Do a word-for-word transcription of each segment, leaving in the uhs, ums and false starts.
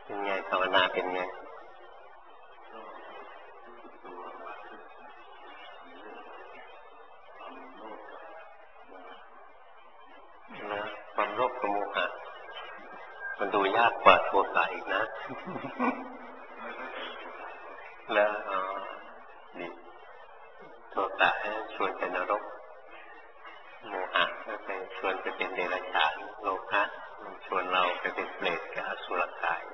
เป็นไงภาวนาเป็นไงนะความโลภกับโมหะมันดูยากกว่าโทสะอีกนะแล้วอ๋อดีโทสะชวนไปนรกโมหะก็ไปชวนไปเป็นเดรัจฉานโลภะชวนเราไปเป็นเปรตกับอสุรกาย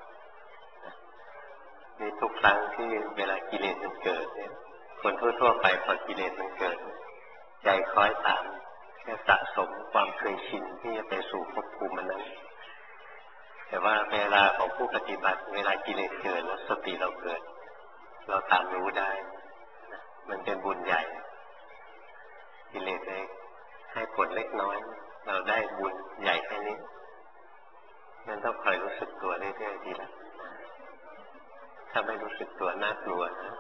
นี่ทุกครั้งที่เวลากิเลสมันเกิดเนี่ยคนทั่วๆไปพอกิเลสมันเกิดใจคล้อยตามแค่สะสมความเคยชินที่จะไปสู่ภพภูมินั้นแต่ว่าเวลาของผู้ปฏิบัติเวลากิเลสเกิดแล้วสติเราเกิดเราตามรู้ได้มันเป็นบุญใหญ่กิเลสเลยให้ผลเล็กน้อยเราได้บุญใหญ่แค่นี้นั่นต้องคอยรู้สึกตัวเรื่อยๆทีละถ้าไม่รู้สึกตัวน่ากลัวนะ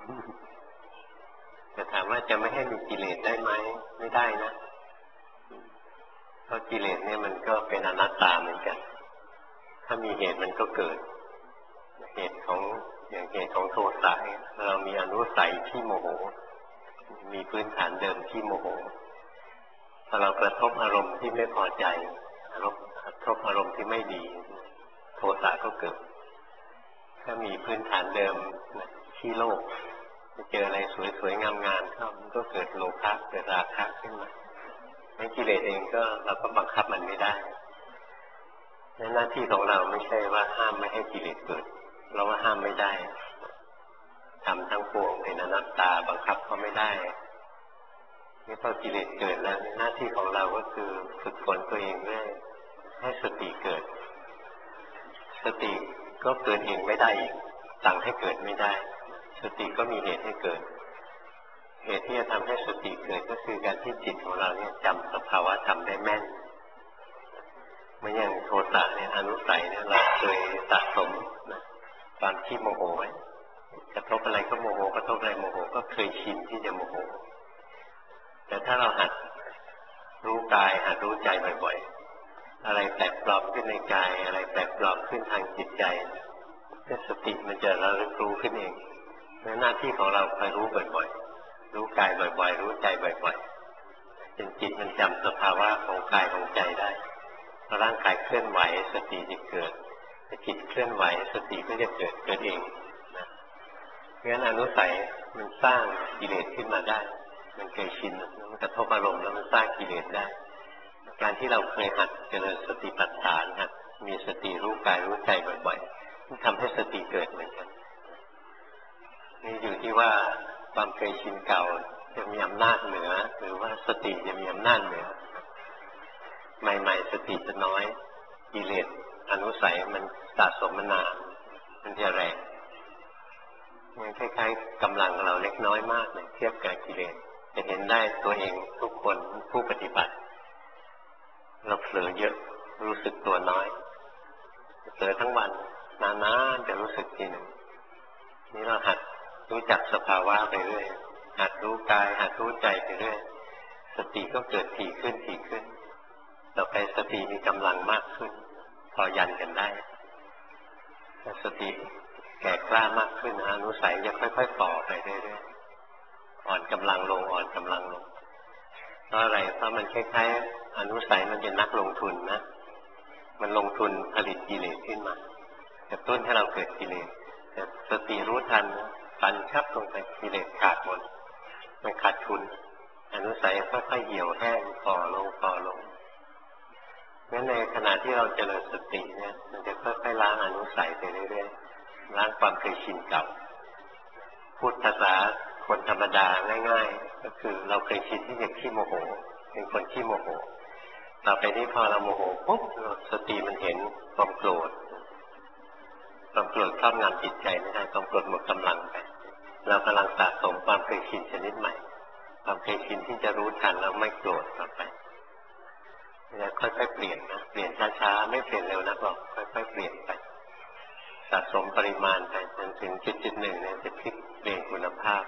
จะถามว่าจะไม่ให้มีกิเลสได้ไหมไม่ได้นะเพราะกิเลสเนี่ยมันก็เป็นอนัตตาเหมือนกันถ้ามีเหตุมันก็เกิดเหตุของอย่างเหตุของโทสะเรามีอนุสัยที่โมโหมีพื้นฐานเดิมที่โมโหพอเรากระทบอารมณ์ที่ไม่พอใจอารมณ์กระทบอารมณ์ที่ไม่ดีโทสะก็เกิดถ้ามีพื้นฐานเดิมที่โลภเจออะไรสวยๆงามๆเข้ามันก็เกิดโลภะเกิดราคะขึ้นมาไม่กิเลสเองก็เราก็บังคับมันไม่ได้หน้าที่ของเราไม่ใช่ว่าห้ามไม่ให้กิเลสเกิดเราว่าห้ามไม่ได้ทำทั้งปวงเป็นอนัตตาบังคับเขาไม่ได้นี่พอกิเลสเกิดแล้วหน้าที่ของเราก็คือฝึกฝนตัวเองเรื่อยให้สติเกิดสติก็เกิดเองไม่ได้อีกสั่งให้เกิดไม่ได้สติก็มีเหตุให้เกิดเหตุที่จะทำให้สติเกิดก็คือการที่จิตของเราเนี่ยจำสภาวะธรรมได้แม่นเหมือนอย่างโทสะเนี่ยอนุสัยเนี่ยเราเคยสะสมนะความที่โมโหไว้กระทบอะไรก็โมโหกระทบอะไรโมโหก็เคยชินที่จะโมโหแต่ถ้าเราหัดรู้กายหัดรู้ใจบ่อยๆอะไรแปลกปลอมขึ้นในกายอะไรแปลกปลอมขึ้นทางจิตใจสติมันจะระลึกรู้ขึ้นเองหน้าที่ของเราคอยรู้บ่อยๆรู้กายบ่อยๆรู้ใจบ่อยๆจนจิตมันจำสภาวะของกายของใจได้พอร่างกายเคลื่อนไหวสติจะเกิดจิตเคลื่อนไหวสติก็จะเกิดเกิดเองนะเพราะฉะนั้นอนุสัยมันสร้างกิเลสขึ้นมาได้มันเคยชินมันกระทบอารมณ์แล้วมันสร้างกิเลสได้การที่เราเคยหัดเจริญสติปัฏฐานหัดมีสติรู้กายรู้ใจบ่อยๆมันทำให้สติเกิดเหมือนกันนี่อยู่ที่ว่าความเคยชินเก่าจะมีอำนาจเหนือหรือว่าสติจะมีอำนาจเหนือใหม่ๆสติจะน้อยกิเลสอนุสัยมันสะสมมานานมันจะแรงมันคล้ายๆกำลังเราเล็กน้อยมากเลยเทียบกับกิเลสจะเห็นได้ตัวเองทุกคนผู้ปฏิบัติเราเผลอเยอะรู้สึกตัวน้อยเผลอทั้งวันนานๆจะรู้สึกทีหนึ่งนี่เราหัดรู้จักสภาวะไปเรื่อยหัดรู้กายหัดรู้ใจไปเรื่อยสติก็เกิดถี่ขึ้นถี่ขึ้นต่อไปสติมีกำลังมากขึ้นพอยันกันได้สติแก่กล้ามากขึ้นอนุสัยจะค่อยๆต่อไปเรื่อยๆอ่อนกำลังลงอ่อนกำลังลงเพราะอะไรเพราะมันคล้ายๆอนุสัยมันเป็นนักลงทุนนะมันลงทุนผลิตกิเลสขึ้นมากระตุ้นให้เราเกิดกิเลสแต่สติรู้ทันปันชับลงไปกิเลสขาดหมดมันขาดทุนอนุสัยค่อยๆเหี่ยวแห้งฝ่อลงฝ่อลงงั้นในขณะที่เราเจริญสติเนี่ยมันจะค่อยๆล้างอนุสัยไปเรื่อยๆล้างความเคยชินเก่าพูดภาษาคนธรรมดาง่ายๆก็คือเราเคยชินที่จะขี้โมโหเป็นคนขี้โมโหต่อไปนี้พอเราโมโหปุ๊บสติมันเห็นความโกรธความโกรธครอบงำจิตใจไม่ได้ความโกรธหมดกำลังไปเรากำลังสะสมความเคยชินชนิดใหม่ความเคยชินที่จะรู้ทันแล้วไม่โกรธต่อไปจะค่อยๆเปลี่ยนนะเปลี่ยนช้าๆไม่เปลี่ยนเร็วนักหรอกค่อยๆเปลี่ยนไปสะสมปริมาณไปจนถึงจุดๆหนึ่งเนี่ยจะพลิกเปลี่ยนคุณภาพ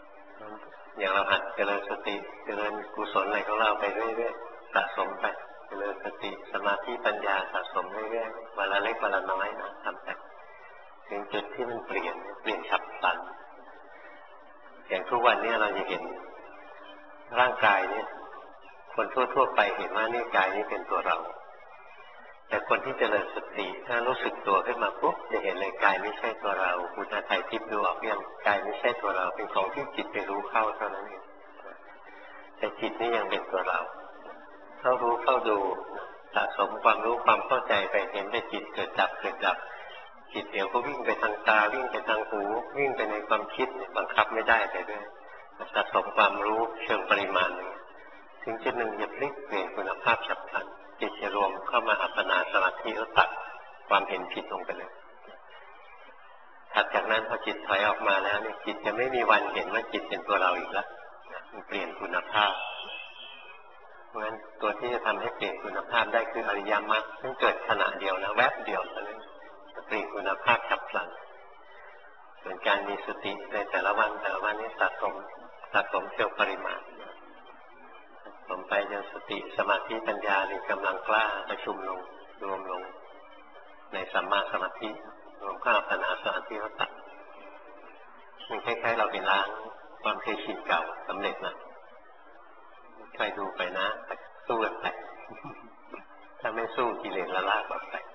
อย่างเราหัดเจริญสติเจริญกุศลอะไรของเราไปเรื่อยๆสะสมไปจริญสติสมาธิปัญญาสะสมเรื่อยๆวันละเล็กวันละน้อยนะทำไปถึงจุดที่มันเปลี่ยนเปลี่ยนฉับพลันอย่างทุกวันนี้เราจะเห็นร่างกายเนี่ยคนทั่วๆไปเห็นว่านี่กายนี้เป็นตัวเราแต่คนที่เจริญสติถ้ารู้สึกตัวขึ้นมาปุ๊บจะเห็นเลยกายไม่ใช่ตัวเราคุณอาทัยทิพย์ดูออกยังกายไม่ใช่ตัวเราเป็นของที่จิตไปรู้เข้าเท่านั้นเองแต่จิตนี่ยังเป็นตัวเราเข้ารู้เข้าดูสะสมความรู้ความเข้าใจไปเห็นแต่จิตเกิดดับเกิดดับจิตเดี๋ยวก็วิ่งไปทางตาวิ่งไปทางหูวิ่งไปในความคิดบังคับไม่ได้ไปด้วยสะสมความรู้เชิงปริมาณถึงจุดหนึ่งจะพลิกเปลี่ยนคุณภาพฉับพลันจิตจะรวมเข้ามาอัปปนาสมาธิแล้วตัดความเห็นผิดลงไปเลยถัดจากนั้นพอจิตถอยออกมาแล้วเนี่ยจิตจะไม่มีวันเห็นว่าจิตเป็นตัวเราอีกแล้วมันเปลี่ยนคุณภาพเพราะฉะนั้นตัวที่จะทำให้เปลี่ยนคุณภาพได้คืออริยมรรคซึ่งเกิดขณะเดียวนะแวบเดียวเท่านั้นจะเปลี่ยนคุณภาพฉับพลันส่วนการมีสติในแต่ละวันแต่ละวันนี้สะสมสะสมเชิงปริมาณสมไปจนสติสมาธิปัญญามีกำลังกล้าประชุมลงรวมลงในสัมมาสมาธิรวมเข้าอัปปนาสมาธิแล้วตัดมันคล้ายๆเราไปล้างความเคยชินเก่าสำเร็จนะใครดูไปนะสู้กันไปถ้าไม่สู้กิเลสละลากออกไป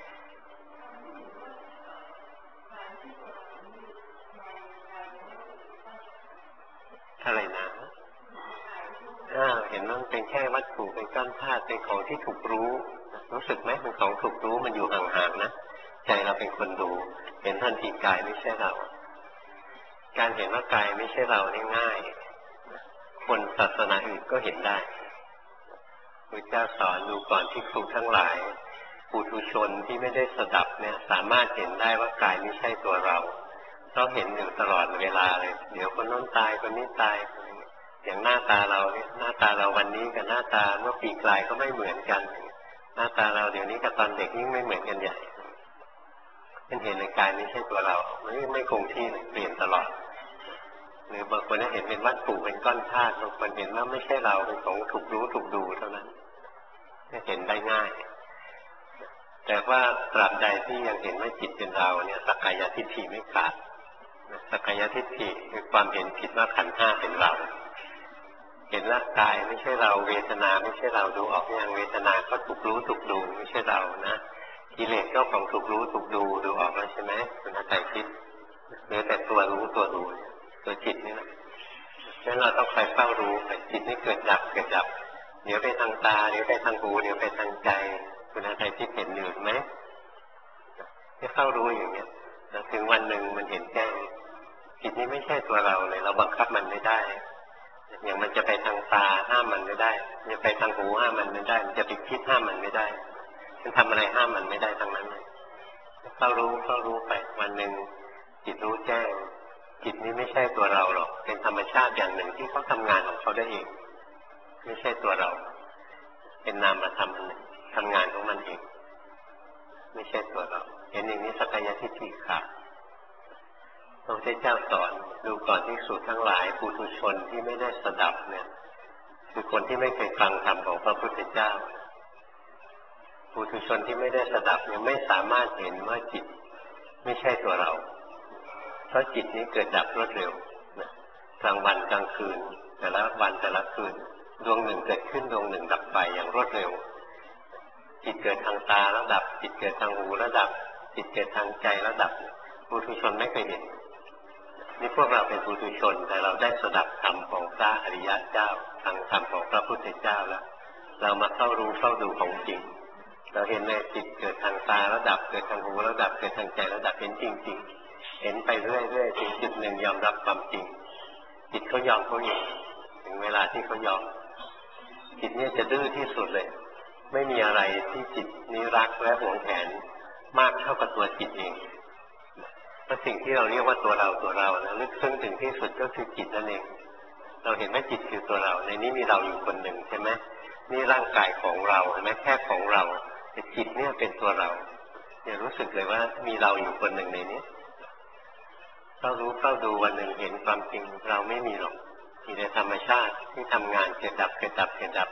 อะไรนะอ่าเห็นมันเป็นแค่วัตถุเป็นก้อนธาตุเป็นของที่ถูกรู้รู้สึกไหมเป็นของถูกรู้มันอยู่ห่างๆนะใจเราเป็นคนดูเห็นทันทีกายไม่ใช่เราการเห็นว่ากายไม่ใช่เรานี่ง่ายคนศาสนาอื่นก็เห็นได้พระเจ้าสอนดูก่อนที่ครูทั้งหลายปุถุชนที่ไม่ได้สดับเนี่ยสามารถเห็นได้ว่ากายไม่ใช่ตัวเราเราเห็นอยู่ตลอดเวลาเลยเดี๋ยวคนโน้นตายคนนี้ตายอย่างหน้าตาเราเนี่ยหน้าตาเราวันนี้กับหน้าตาเมื่อปีกลายก็ไม่เหมือนกันหน้าตาเราเดี๋ยวนี้กับตอนเด็กยิ่งไม่เหมือนกันใหญ่มันเห็นในกายไม่ใช่ตัวเราไม่ไม่คงที่เปลี่ยนตลอดหรือบางคนเห็นเป็นวัตถุเป็นก้อนธาตุบางคนเห็นว่าไม่ใช่เราเป็นของถูกรู้ถูกดูเท่านั้นเห็นได้ง่ายแต่ว่าตราบใดที่ยังเห็นว่าจิตเป็นเราเนี่ยสักกายทิฏฐิไม่ขาดสักกายทิฏฐิคือความเห็นผิดว่าขันธ์ห้าเป็นเราเห็นร่างกายไม่ใช่เราเวทนาไม่ใช่เราดูออกอย่างเวทนาก็ถูกรู้ถูกดูไม่ใช่เรานะกิเลสก็ของถูกรู้ถูกดูดูออกแล้วใช่ไหมคุณอาศัยคิดเหลือแต่ตัวรู้ตัวดูตัวจิตนี่แหละฉะนั้นเราต้องคอยเฝ้ารู้แต่จิตนี่เกิดดับเกิดดับเดี๋ยวไปทางตาเดี๋ยวไปทางหูเดี๋ยวไปทางใจคุณอาศัยคิดเห็นอยู่ไหมให้เฝ้ารู้อย่างเนี้ยแล้วถึงวันหนึ่งมันเห็นแจ้งจิตนี้ไม่ใช่ตัวเราเลยเราบังคับมันไม่ได้อย่างมันจะไปทางตาห้ามมันไม่ได้จะไปทางหูห้ามมันไม่ได้มันจะไปคิดห้ามมันไม่ได้มันทำอะไรห้ามมันไม่ได้ทั้งนั้นเลยเข้ารู้เข้ารู้ไปวันหนึ่งจิตรู้แจ้งจิตนี้ไม่ใช่ตัวเราหรอกเป็นธรรมชาติอย่างหนึ่งที่เขาทำงานของเขาได้เองไม่ใช่ตัวเราเป็นนามธรรมอันหนึ่งทำงานของมันเองไม่ใช่ตัวเราเห็นอย่างนี้สักกายทิฏฐิขาดพระพุทธเจ้าสอนดูก่อนภิกษุทั้งหลายปุถุชนที่ไม่ได้สดับเนี่ยคือคนที่ไม่เคยฟังธรรมของพระพุทธเจ้าปุถุชนที่ไม่ได้สดับยังไม่สามารถเห็นว่าจิตไม่ใช่ตัวเราเพราะจิตนี้เกิดดับรวดเร็วกลางวันกลางคืนแต่ละวันแต่ละคืนดวงหนึ่งเกิดขึ้นดวงหนึ่งดับไปอย่างรวดเร็วจิตเกิดทางตาแล้วดับจิตเกิดทางหูแล้วดับจิตเกิดทางใจแล้วดับปุถุชนไม่เคยเห็นนี่พวกเราเป็นปุถุชนแต่เราได้สดับธรรมของพระอริยเจ้าทางธรรมของพระพุทธเจ้าแล้วเรามาเข้ารู้เข้าดูของจริงเราเห็นในจิตเกิดทางตาแล้วดับเกิดทางหูแล้วดับเกิดทางใจแล้วดับเห็นจริงๆเห็นไปเรื่อยๆถึงจุดหนึ่งยอมรับความจริงจิตเขายอมเขาเองถึงเวลาที่เขายอมจิตเนี่ยจะดื้อที่สุดเลยไม่มีอะไรที่จิตนี้รักและหวงแหนมากเท่ากับตัวจิตเองและสิ่งที่เราเรียกว่าตัวเราตัวเรานะลึกซึ้งถึงที่สุดก็คือจิตนั่นเองเราเห็นว่าจิตคือตัวเราในนี้มีเราอยู่คนหนึ่งใช่ไหมนี่ร่างกายของเราเห็นไหมแค่ของเราแต่จิตเนี่ยเป็นตัวเราเนี่ยรู้สึกเลยว่ามีเราอยู่คนหนึ่งในนี้เรารู้เข้าดูวันหนึ่งเห็นความจริงเราไม่มีหรอกมีแต่ธรรมชาติที่ทำงานเกิดดับเกิดดับเกิดดับ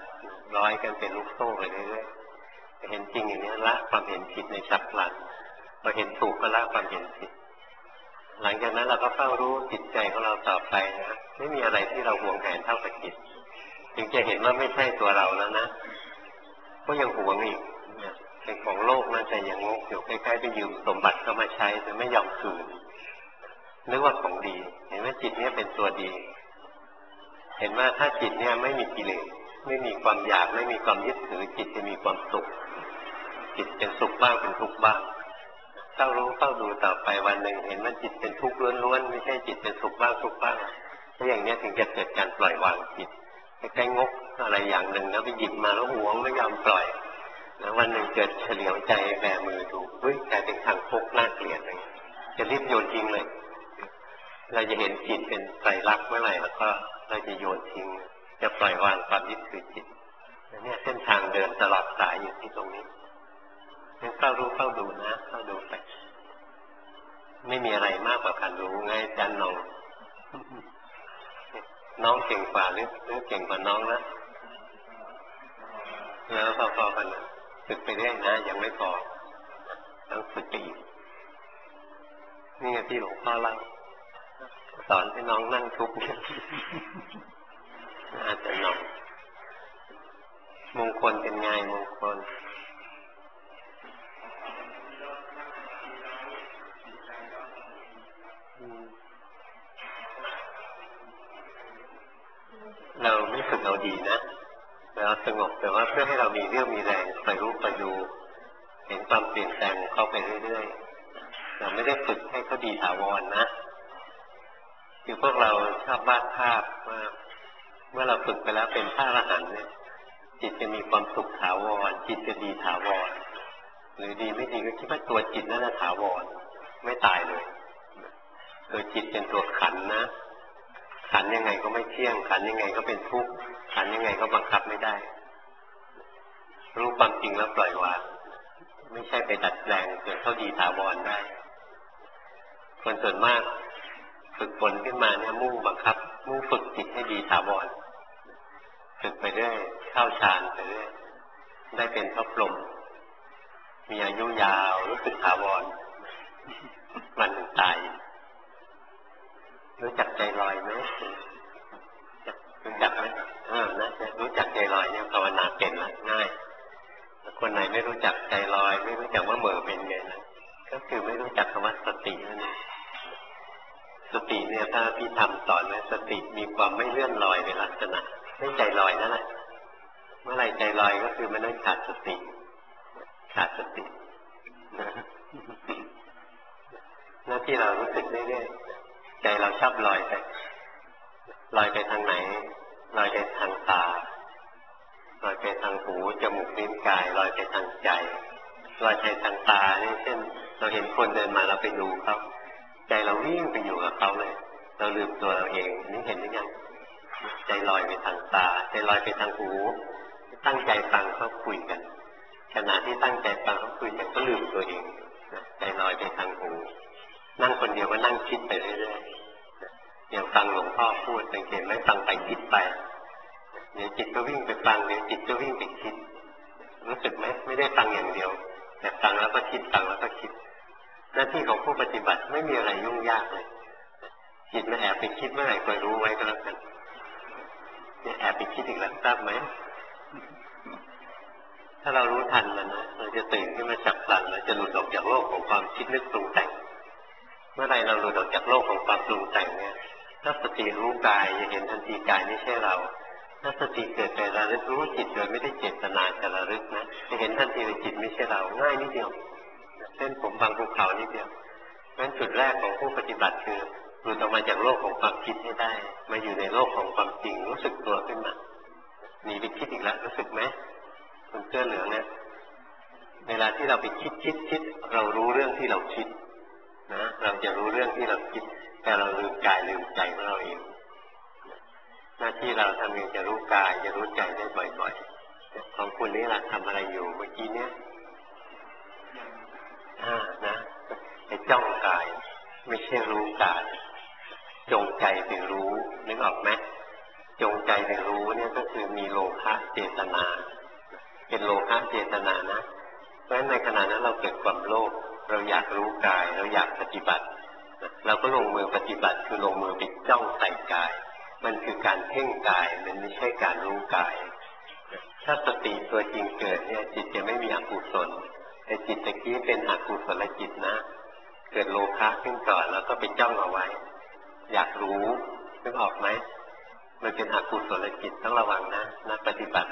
ร้อยกันเป็นลูกโซ่ไปเรื่อยๆเห็นจริงอย่างนี้ละความเห็นผิดในฉับพลันพอเห็นถูกก็ละความเห็นผิดหลังจากนั้นเราก็เฝ้ารู้จิตใจของเราต่อไปนะไม่มีอะไรที่เราห่วงแหนเท่ากับจิตถึงจะเห็นว่าไม่ใช่ตัวเราแล้วนะก็ยังห่วงอีกเป็นของโลกน่าจะยังงกอยู่ใกล้ๆไปยืมสมบัติเข้ามาใช้แต่ไม่ยอมคืนนึกว่าของดีเห็นว่าจิตเนี่ยเป็นตัวดีเห็นว่าถ้าจิตเนี่ยไม่มีกิเลสไม่มีความอยากไม่มีความยึดถือจิตจะมีความสุขจิตเป็นสุขบ้างเป็นทุกข์บ้างเฝ้ารู้เฝ้าดูต่อไปวันหนึ่งเห็นว่าจิตเป็นทุกข์ล้วนๆไม่ใช่จิตเป็นสุขบ้างทุกข์บ้างถ้าอย่างนี้ถึงจะเกิดการปล่อยวางจิตใกล้งกอะไรอย่างหนึ่งแล้วไปหยิบมาแล้วหวงไม่ยอมปล่อยแล้ววันหนึ่งเกิดเฉลียวใจแบมือดูเฮ้ยกลายเป็นทางพกน่าเกลียดเลยจะรีบโยนทิ้งเลยเราจะเห็นจิตเป็นไตรลักษณ์เมื่อไหร่แล้วก็เราจะโยนทิ้งจะปล่อยวางความยึดถือจิตเนี่ยเส้นทางเดินตลอดสายอยู่ที่ตรงนี้งั้นเฝ้ารู้เฝ้าดูนะเฝ้าดูไปไม่มีอะไรมากกว่าการรู้ไงจันน้องน้องเก่งกว่าหรือหรือเก่งกว่าน้องนะแล้วพอๆกันฝึกไปเรื่อยนะยังไม่พอต้องฝึกไปอีกนี่ไงที่หลวงพ่อเล่าสอนให้น้องนั่งทุกข์อาจจะน้องมงคลเป็นไงมงคลเราไม่ฝึกเอาดีนะเราสงบแต่ว่าเพื่อให้เรามีเรี่ยวมีแรงไปรู้ไปดูเห็นความเปลี่ยนแปลงเข้าไปเรื่อยๆเราไม่ได้ฝึกให้เขาดีถาวรนะคือพวกเราชอบวาดภาพว่าเมื่อเราฝึกไปแล้วเป็นพระอรหันต์เนี่ยจิตจะมีความสุขถาวรจิตจะดีถาวรหรือดีไม่ดีก็คิดว่าตัวจิตนั่นแหละถาวรไม่ตายเลยตัวจิตเป็นตัวขันนะขันยังไงก็ไม่เที่ยงขันยังไงก็เป็นทุกข์ขันยังไงก็บังคับไม่ได้รู้ความจริงแล้วปล่อยวางไม่ใช่ไปดัดแปลงจนเขาดีถาวรได้คนส่วนมากฝึกฝนขึ้นมาเนี่ยมุ่งบังคับมุ่งฝึกจิตให้ดีถาวรฝึกไปเรื่อยเข้าฌานไปเรื่อยได้เป็นพระพรหมมีอายุยาวรู้สึกถาวรวันหนึ่งตายรู้จักใจลอยไหมรู้จักไหมเออนะรู้จักใจลอยเนี่ยภาวนาเป็นละง่ายคนไหนไม่รู้จักใจลอยไม่รู้จักว่าเหม่อเป็นไงนะก็คือไม่รู้จักคำว่าสตินั่นเองสติเนี่ยถ้าพี่ทำสอนไว้สติมีความไม่เลื่อนลอยในลักษณะไม่ใจลอยนั่นแหละเมื่อไรใจลอยก็คือมันได้ขาดสติขาดสตินะหน้าที่เรารู้สึกเรื่อยๆใจเราชอบลอยไปลอยไปทางไหนลอยไปทางตาลอยไปทางหูจมูกลิ้นกายลอยไปทางใจลอยไปทางตานี่เช่นเราเห็นคนเดินมาเราไปดูเขาใจเราวิ่งไปอยู่กับเขาเลยเราลืมตัวเราเองนี่เห็นหรือยังใจลอยไปทางตาใจลอยไปทางหูตั้งใจฟังเขาคุยกันขณะที่ตั้งใจฟังเขาคุยกันก็ลืมตัวเองใจลอยไปทางหูนั่งคนเดียวก็นั่งคิดไปเรื่อยๆอย่างฟังหลวงพ่อพูดสังเกตไหมฟังไปคิดไปเดี๋ยวจิตก็วิ่งไปฟังเดี๋ยวจิตก็วิ่งไปคิดรู้สึกไหมไม่ได้ฟังอย่างเดียวแต่ฟังแล้วก็คิดฟังแล้วก็คิดหน้าที่ของผู้ปฏิบัติไม่มีอะไรยุ่งยากเลยจิตมันแอบไปคิดเมื่อไหร่ก็รู้ไว้ก็แล้วกันเนี่ยแอบไปคิดอีกแล้วทราบไหมถ้าเรารู้ทันมันนะเราจะตื่นขึ้นมาฉับพลันเราจะหลุดออกจากโลกของความคิดนึกปรุงแต่งเมื่อไรเราหลุดออกจากโลกของความปรุงแต่งเนี่ยถ้าสติรู้กายจะเห็นทันทีกายไม่ใช่เราถ้าสติเกิดไประลึกรู้จิตโดยไม่ได้เจตนาจะระลึกนะจะเห็นทันทีว่าจิตไม่ใช่เราง่ายนิดเดียวเส้นผมบางภูเขานิดเดียวงั้นจุดแรกของผู้ปฏิบัติคือหลุดออกมาจากโลกของความคิดให้ได้มาอยู่ในโลกของความจริงรู้สึกตัวขึ้นมาหนีไปคิดอีกแล้วรู้สึกไหมคนเสื้อเหลืองเนี่ยเวลาที่เราไปคิดคิดคิดเรารู้เรื่องที่เราคิดนะเราจะรู้เรื่องที่เราคิดแต่เราลืมกายลืมใจของเราเองหน้าที่เราทำเองจะรู้กายจะรู้ใจได้บ่อยๆของคุณนี่แหละทำอะไรอยู่เมื่อกี้เนี้ยอ่านะไปจ้องกายไม่ใช่รู้กายจงใจไปรู้นึกออกไหมจงใจไปรู้เนี่ยก็คือมีโลภะเจตนาเป็นโลภะเจตนานะเพราะฉะนั้นในขณะนั้นเราเกิดความโลภเราอยากรู้กายเราอยากปฏิบัติเราก็ลงมือปฏิบัติคือลงมือไปจ้องใส่กายมันคือการเพ่งกายมันไม่ใช่การรู้กายถ้าสติตัวจริงเกิดเนี่ยจิตจะไม่มีอกุศลแต่จิตตะกี้เป็นอกุศลจิตนะเกิดโลภะขึ้นก่อนแล้วก็ไปจ้องเอาไว้อยากรู้นึกออกไหมมันเป็นอกุศลจิตต้องระวังนะนักปฏิบัติ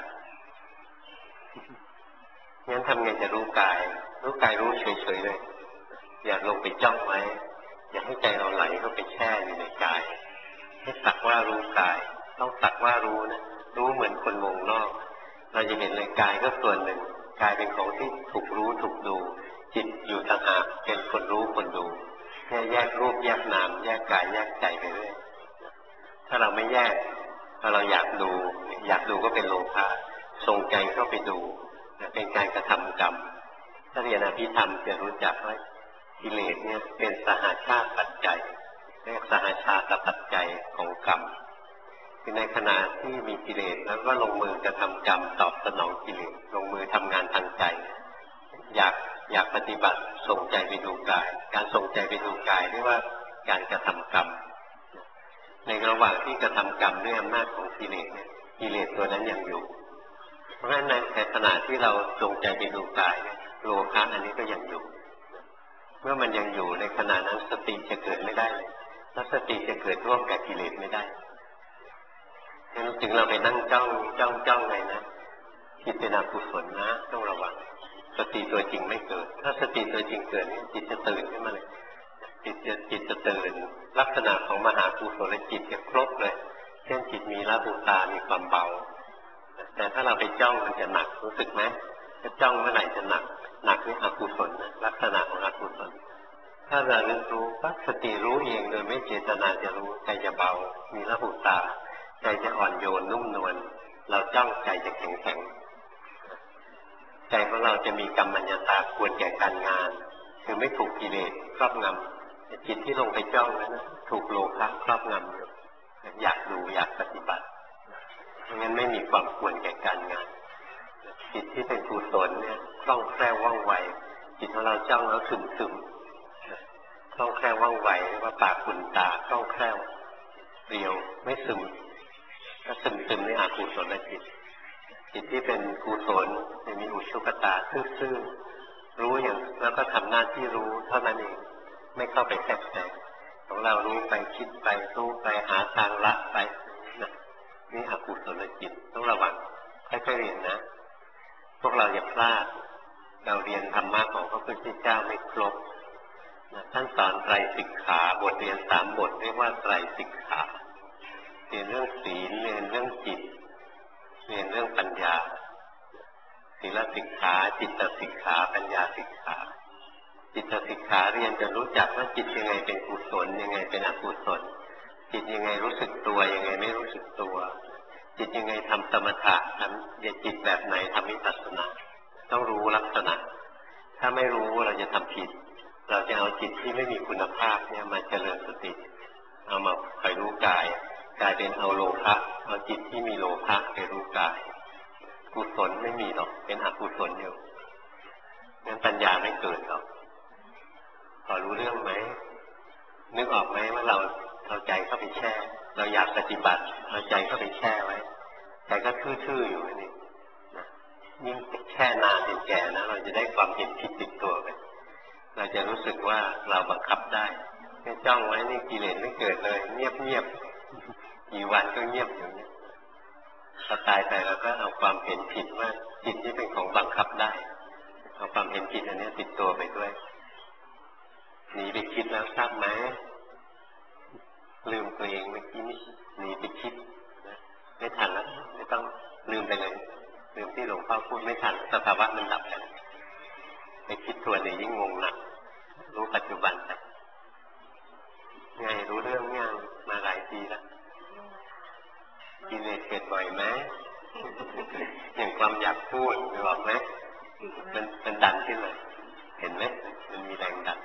งั้นทำไงจะรู้กายรู้กายรู้เฉยๆเลยอย่าลงไปจ้องไว้อย่าให้ใจเราไหลเข้าไปแช่อยู่ในกายให้สักว่ารู้กายต้องสักว่ารู้นะรู้เหมือนคนวงนอกเราจะเห็นเลยกายก็ส่วนหนึ่งกายเป็นของที่ถูกรู้ถูกดูจิตอยู่ต่างหากเป็นคนรู้คนดูแค่แยกรูปแยกนามแยกกายแยกใจไปเรื่อยถ้าเราไม่แยกพอเราอยากดูอยากดูก็เป็นโลภะส่งใจเข้าไปดูเป็นการกระทำกรรมถ้าเรียนอภิธรรมจะรู้จักว่ากิเลสเนี่ยเป็นสหชาติปัจจัยเรียกสหชาติปัจจัยของกรรมคือในขณะที่มีกิเลสแล้วก็ลงมือกระทำกรรมตอบสนองกิเลสลงมือทำงานทางใจอยากอยากปฏิบัติส่งใจไปดูกายการส่งใจไปดูกายเรียกว่าการกระทำกรรมในระหว่างที่กระทำกรรมด้วยอำนาจของกิเลสเนี่ยกิเลสตัวนั้นยังอยู่เพราะฉะนั้นในขณะที่เราจงใจไปดูกายเนี่ยโลภะอันนี้ก็ยังอยู่เมื่อมันยังอยู่ในขณะนั้นสติจะเกิดไม่ได้เลยแล้วสติจะเกิดร่วมกับกิเลสไม่ได้งั้นถึงเราไปนั่งจ้องจ้องจ้องเลยนะจิตเป็นอกุศลนะต้องระวังสติตัวจริงไม่เกิดถ้าสติตัวจริงเกิดเนี่ยจิตจะตื่นขึ้นมาเลยจิตจะจิตจะตื่นลักษณะของมหากุศลจิตจะครบเลยเช่นจิตมีละบุตามีความเบาแต่ถ้าเราไปจ้องมันจะหนักรู้สึกไหมถ้าจ้องเมื่อไหร่จะหนักหนักนี่อกุศลนะลักษณะของอกุศลถ้าเราเรียนรู้ปั๊บสติรู้เองโดยไม่เจตนาจะรู้ใจจะเบามีละบุตาใจจะอ่อนโยนนุ่มนวลเราจ้องใจจะแข็งแข็งใจของเราจะมีกรรมัญญาตาควรแก่การงานคือไม่ถูกกิเลสครอบงำจิตที่ลงไปจ้องนั้นถูกโลภะครอบงำอยู่อยากดูอยากปฏิบัติเพราะงั้นไม่มีความควรแก่การงานจิตที่เป็นกุศลเนี่ยคล่องแคล่วว่องไวจิตของเราจ้องแล้วซึมซึมคล่องแคล่วว่องไวเรียกว่าปากขุ่นตาคล่องแคล่วเรียวไม่ซึมถ้าซึมซึมในอกุศลจิตจิตที่เป็นกุศลจะมีอุชุกตาซื่อๆรู้อย่างแล้วก็ทำหน้าที่รู้เท่านั้นเองไม่เข้าไปแทรกแซงของเรารู้ไปคิดไปรู้ไปหาทางละไปนะนี่อกุศลจิตต้องระวังค่อยๆเรียนนะพวกเราอย่าพลาดเราเรียนธรรมะของพระพุทธเจ้าไม่ครบนะท่านสอนไตรสิกขาบทเรียนสามบทเรียกว่าไตรสิกขาเรียนเรื่องศีลเรียนเรื่องจิตเรียนเรื่องปัญญาศีลสิกขาจิตสิกขาปัญญาสิกขาจิตสิกขาเรียนจะรู้จักว่าจิตยังไงเป็นกุศลยังไงเป็นอกุศลจิตยังไงรู้สึกตัวยังไงไม่รู้สึกตัวจิตยังไงทำสมถะทำจิตแบบไหนทำวิปัสสนาต้องรู้ลักษณะถ้าไม่รู้เราจะทำผิดเราจะเอาจิตที่ไม่มีคุณภาพเนี่ยมาเจริญสติเอามาคอยรู้กายกลายเป็นเอาโลภะเอาจิตที่มีโลภะไปรู้กายกุศลไม่มีหรอกเป็นอกุศลอยู่งั้นปัญญาไม่เกิดหรอกพอรู้เรื่องไหมนึกออกไหมว่าเราเอาใจเข้าไปแช่เราอยากปฏิบัติเอาใจเข้าไปแช่ไว้ใจก็ทื่อๆอยู่นี่นะยิ่งแช่นานเป็นแก่นะเราจะได้ความเห็นผิดติดตัวไปเราจะรู้สึกว่าเราบังคับได้แค่จ้องไว้นี่กิเลสไม่เกิดเลยเงียบๆกี่วันก็เงียบอยู่เนี่ยพอตายไปเราก็เอาความเห็นผิดว่าจิตนี่เป็นของบังคับได้เอาความเห็นผิดอันนี้ติดตัวไปด้วยหนีไปคิดแล้วทราบไหมลืมตัวเองเมื่อกี้นี่หนีไปคิดนะไม่ทันแล้วไม่ต้องลืมไปเลยลืมที่หลวงพ่อพูดไม่ทันสภาวะมันดับไปไปคิดตัวนี้ยิ่งงงหนักรู้ปัจจุบันไปไงรู้เรื่องยังมาหลายปีแล้วกิเลสเกิดบ่อยไหมอย่างความอยากพูดรู้หรอไหมมันมันดันขึ้นมาเห็นไหมมันมีแรงดัน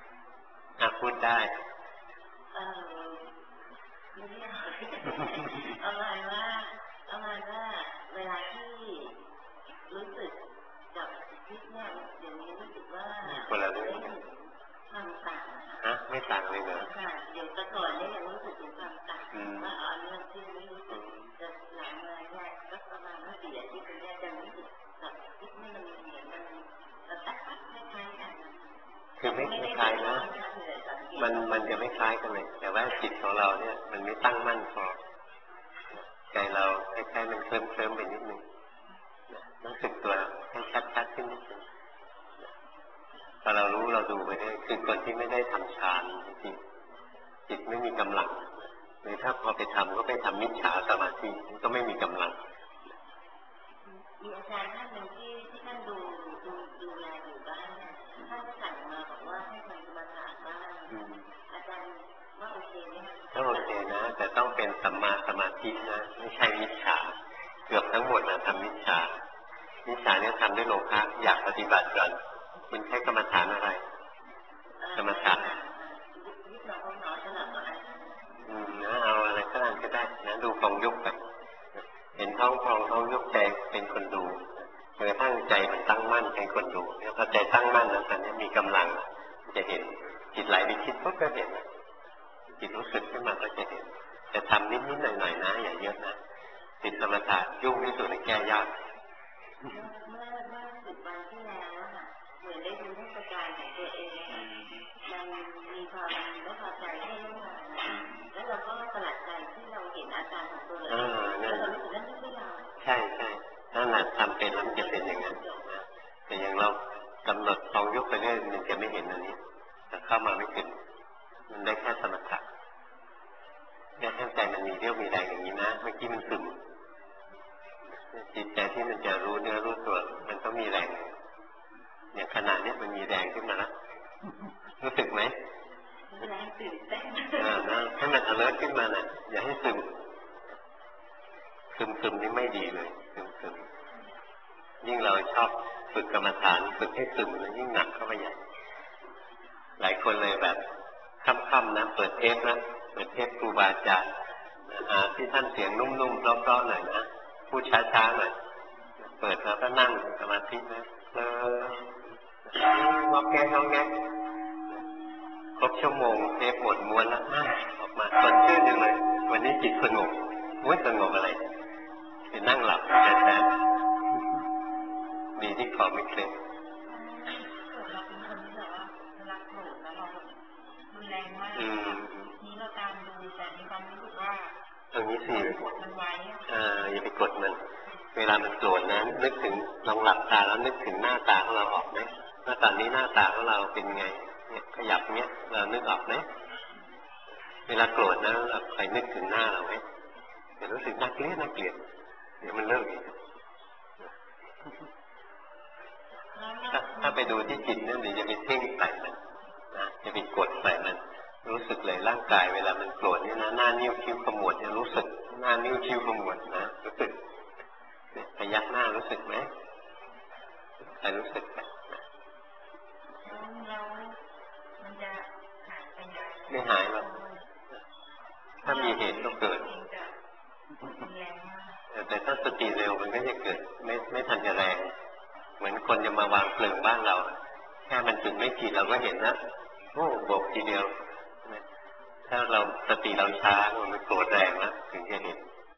อ่ะพูดได้คนละเรื่องความต่างฮะไม่ต่างเลยเหรอค่ะเดี๋ยวแต่ก่อนเนี่ยยังรู้สึกถึงความต่างว่าอ๋ออันนี้มันที่ไม่รู้สึกจะหลังมาเนี่ยก็ประมาณว่าสี่อาทิตย์เนี่ยจะรู้สึกแบบคิดไม่มันเหมือนมันแบบตั๊กตั๊กคล้ายๆกันคือไม่คล้ายนะมันมันจะไม่คล้ายกันเลยแต่ว่าจิตของเราเนี่ยมันไม่ตั้งมั่นพอใจเราคล้ายๆมันเคลิ้มเคลิ้มไปนิดนึงรู้สึกตัวให้ชัดๆขึ้นนิดนึงพอเรารู้เราดูไปได้คือคนที่ไม่ได้ทำฌานจริงจิตไม่มีกำลังหรือถ้าพอไปทำก็ไปทำมิจฉาสมาธิก็ไม่มีกำลังมีอาจารย์ท่านหนึ่งที่ที่ท่านดูดูดูแลอยู่บ้านท่านสั่งมาบอกว่าให้ทำสมาธิบ้างอาจารย์ว่าโอเคไหมคะก็โอเคนะแต่ต้องเป็นสัมมาสมาธินะไม่ใช่มิจฉาเกือบทั้งหมดนะทำมิจฉามิจฉาเนี่ยทำด้วยโลภะอยากปฏิบัติก่อนคุณใช้กรรมฐานอะไรกรรมฐานอืมนะเอาอะไรก็ได้ก็ได้นะดูฟองยุบไปเห็นท้องพองท้องยุบใจเป็นคนดูเมื่อตั้งใจมันตั้งมั่นเป็นคนดูเนี่ยพอใจตั้งมั่นแล้วตอนนี้มีกำลังจะเห็นจิตไหลไปคิดปุ๊บก็เห็นจิตรู้สึกขึ้นมาก็จะเห็นจะทำนิดๆหน่อยๆนะอย่าเยอะนะติดสมถะยุ่งที่สุดเลยแก้ยากเมื่อเมื่อสิบวันที่แล้วค่ะเหมือนได้ดูเทศกาลของตัวเองมันมีความไม่พอใจให้ไม่มาแล้วเราก็ประหลาดใจที่เราเห็นอาการของตัวเองแล้วเรารู้สึกนั่นไม่ใช่เราใช่ใช่ถ้าหนักทำเป็นแล้วมันจะเป็นอย่างนั้นแต่อย่างเรากำหนดลองยกไปเรื่อยมันจะไม่เห็นอันนี้แต่เข้ามาไม่ถึงมันได้แค่สมถะแค่ใจมันมีเรี่ยวมีแรงอย่างนี้นะเมื่อกี้มันซึมจิตใจที่มันจะรู้เนื้อรู้ตัวมันต้องมีแรงอย่างขนาดนี้มันมีแรงขึ้นมาแล้วรู้สึกไหมแรงตื่นเต้นอ่านะให้มัน alert ขึ้นมานะอย่าให้ซึมซึมซึมนี่ไม่ดีเลยซึมซึมยิ่งเราชอบฝึกกรรมฐานฝึกให้ซึมแล้วยิ่งหนักเข้าไปใหญ่หลายคนเลยแบบค่ำๆนะเปิดเทปนะเปิดเทปครูบาอาจารย์หาที่ท่านเสียงนุ่มๆเพราะๆหน่อยนะพูดช้าๆหน่อยเปิดแล้วก็นั่งสมาธินะเอองอแงงอแงครบชั่วโมงเทปหมดม้วนแล้วออกมาสดชื่นจังเลยวันนี้จิตสงบมุ้ยสงบอะไรไปนั่งหลับแท้ๆดีที่ขอไม่เคล็ดเราเป็นคนที่แบบว่ารักโกรธแล้วเรารุนแรงมากนี้เราตามดูแต่มีความรู้สึกว่าตรงนี้สิกดมันไว้อ่าอย่าไปกดมันเวลามันโกรธนะนึกถึงลองหลับตาแล้วนึกถึงหน้าตาของเราออกไหมว่าตอนนี้หน้าตาของเราเป็นไงเนี่ยขยับเนี้ยเรานึกออกไหมเวลาโกรธนะเราใครนึกถึงหน้าเราไหมจะรู้สึกน่าเกลียดน่าเกลียดเดี๋ยวมันเลิกเองถ้าถ้าไปดูที่จิตนั่นเดี๋ยวจะไปเพ่งใส่มันนะจะไปกดใส่มันรู้สึกเลยร่างกายเวลามันโกรธเนี่ยนะหน้านิ้วคิ้วขมวดจะรู้สึกหน้านิ้วคิ้วขมวดนะรู้สึกพยักหน้ารู้สึกไหมใครรู้สึกไหมแล้วมันจะหายไปไหนไม่หายหรอกถ้ามีเหตุก็เกิดแต่ถ้าสติเร็วมันก็จะเกิดไม่ไม่ทันจะแรงเหมือนคนจะมาวางเพลิงบ้านเราแค่มันจุดไม่ขีดเราก็เห็นนะโอ้โบกทีเดียวถ้าเราสติเราช้ามันโกรธแรงแล้วถึงจะเห็น